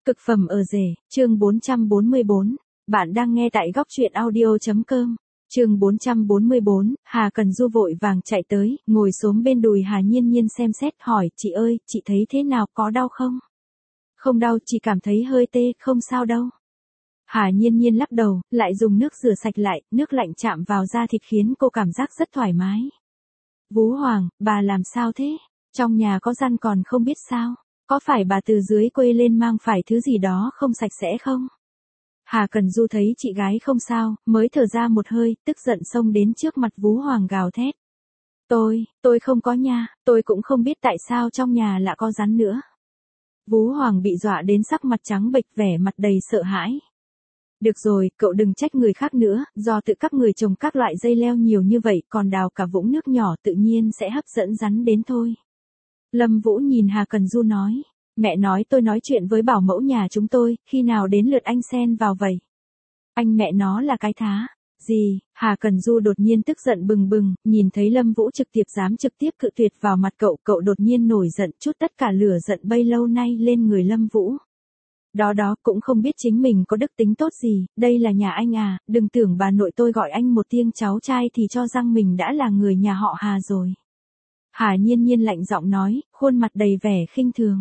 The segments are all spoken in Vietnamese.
Cực phẩm ở rể, chương 444. Bạn đang nghe tại góc truyện audio.com. Chương 444, Hà Cần Du vội vàng chạy tới, ngồi xổm bên đùi Hà Nhiên Nhiên xem xét hỏi, chị ơi, chị thấy thế nào, có đau không? Không đau, chỉ cảm thấy hơi tê, không sao đâu. Hà Nhiên Nhiên lắc đầu, lại dùng nước rửa sạch lại, nước lạnh chạm vào da thịt khiến cô cảm giác rất thoải mái. Vú Hoàng, bà làm sao thế? Trong nhà có răn còn không biết sao? Có phải bà từ dưới quê lên mang phải thứ gì đó không sạch sẽ không? Hà Cần Du thấy chị gái không sao, mới thở ra một hơi, tức giận xông đến trước mặt Vú Hoàng gào thét. Tôi không có nha, tôi cũng không biết tại sao trong nhà lại có rắn nữa. Vú Hoàng bị dọa đến sắc mặt trắng bệch, vẻ mặt đầy sợ hãi. Được rồi, cậu đừng trách người khác nữa, do tự các người trồng các loại dây leo nhiều như vậy, còn đào cả vũng nước nhỏ tự nhiên sẽ hấp dẫn rắn đến thôi. Lâm Vũ nhìn Hà Cần Du nói, mẹ nói tôi nói chuyện với bảo mẫu nhà chúng tôi, khi nào đến lượt anh xen vào vậy? Anh mẹ nó là cái thá. Gì? Hà Cần Du đột nhiên tức giận bừng bừng, nhìn thấy Lâm Vũ dám trực tiếp cự tuyệt vào mặt cậu đột nhiên nổi giận, chút tất cả lửa giận bấy lâu nay lên người Lâm Vũ. Đó, cũng không biết chính mình có đức tính tốt gì, đây là nhà anh à, đừng tưởng bà nội tôi gọi anh một tiếng cháu trai thì cho rằng mình đã là người nhà họ Hà rồi. Hà Nhiên Nhiên lạnh giọng nói, khuôn mặt đầy vẻ khinh thường.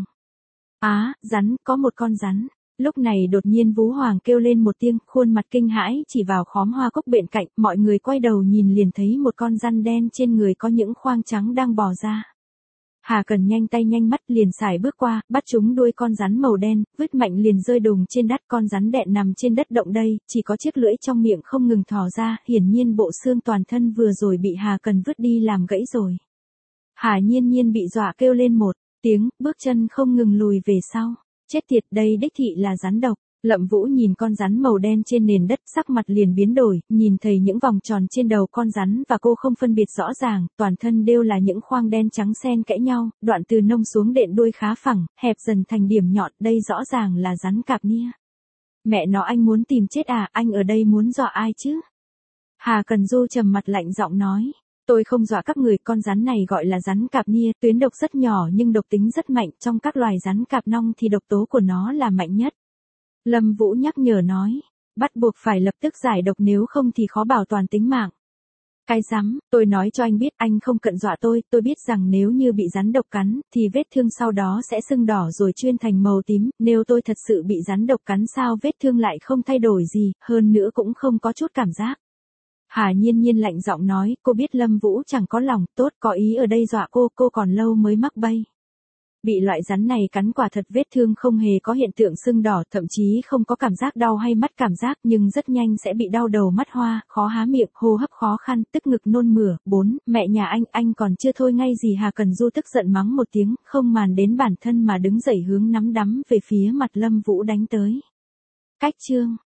Rắn, có một con rắn. Lúc này đột nhiên Vú Hoàng kêu lên một tiếng, khuôn mặt kinh hãi chỉ vào khóm hoa cúc bên cạnh, mọi người quay đầu nhìn liền thấy một con rắn đen trên người có những khoang trắng đang bò ra. Hà Cần nhanh tay nhanh mắt liền xài bước qua, bắt chúng đuôi con rắn màu đen, vứt mạnh liền rơi đùng trên đất, con rắn đẹn nằm trên đất động đây, chỉ có chiếc lưỡi trong miệng không ngừng thò ra, hiển nhiên bộ xương toàn thân vừa rồi bị Hà Cần vứt đi làm gãy rồi. Hà Nhiên Nhiên bị dọa kêu lên một tiếng, bước chân không ngừng lùi về sau. Chết tiệt, đây đích thị là rắn độc. Lâm Vũ nhìn con rắn màu đen trên nền đất, sắc mặt liền biến đổi, nhìn thấy những vòng tròn trên đầu con rắn và cô không phân biệt rõ ràng, toàn thân đều là những khoang đen trắng xen kẽ nhau, đoạn từ nông xuống đệm đuôi khá phẳng, hẹp dần thành điểm nhọn, đây rõ ràng là rắn cạp nia. Mẹ nó, anh muốn tìm chết à, anh ở đây muốn dọa ai chứ? Hà Cần Du trầm mặt lạnh giọng nói. Tôi không dọa các người, con rắn này gọi là rắn cạp nia, tuyến độc rất nhỏ nhưng độc tính rất mạnh, trong các loài rắn cạp nong thì độc tố của nó là mạnh nhất. Lâm Vũ nhắc nhở nói, bắt buộc phải lập tức giải độc nếu không thì khó bảo toàn tính mạng. Cái rắm, tôi nói cho anh biết, anh không cần dọa tôi biết rằng nếu như bị rắn độc cắn, thì vết thương sau đó sẽ sưng đỏ rồi chuyên thành màu tím, nếu tôi thật sự bị rắn độc cắn sao vết thương lại không thay đổi gì, hơn nữa cũng không có chút cảm giác. Hà Nhiên Nhiên lạnh giọng nói, cô biết Lâm Vũ chẳng có lòng tốt, có ý ở đây dọa cô còn lâu mới mắc bẫy. Bị loại rắn này cắn quả thật vết thương không hề có hiện tượng sưng đỏ, thậm chí không có cảm giác đau hay mất cảm giác, nhưng rất nhanh sẽ bị đau đầu mắt hoa, khó há miệng, hô hấp khó khăn, tức ngực nôn mửa. 4. Mẹ nhà anh còn chưa thôi ngay gì? Hà Cần Du tức giận mắng một tiếng, không màng đến bản thân mà đứng dậy hướng nắm đấm về phía mặt Lâm Vũ đánh tới. Cách chương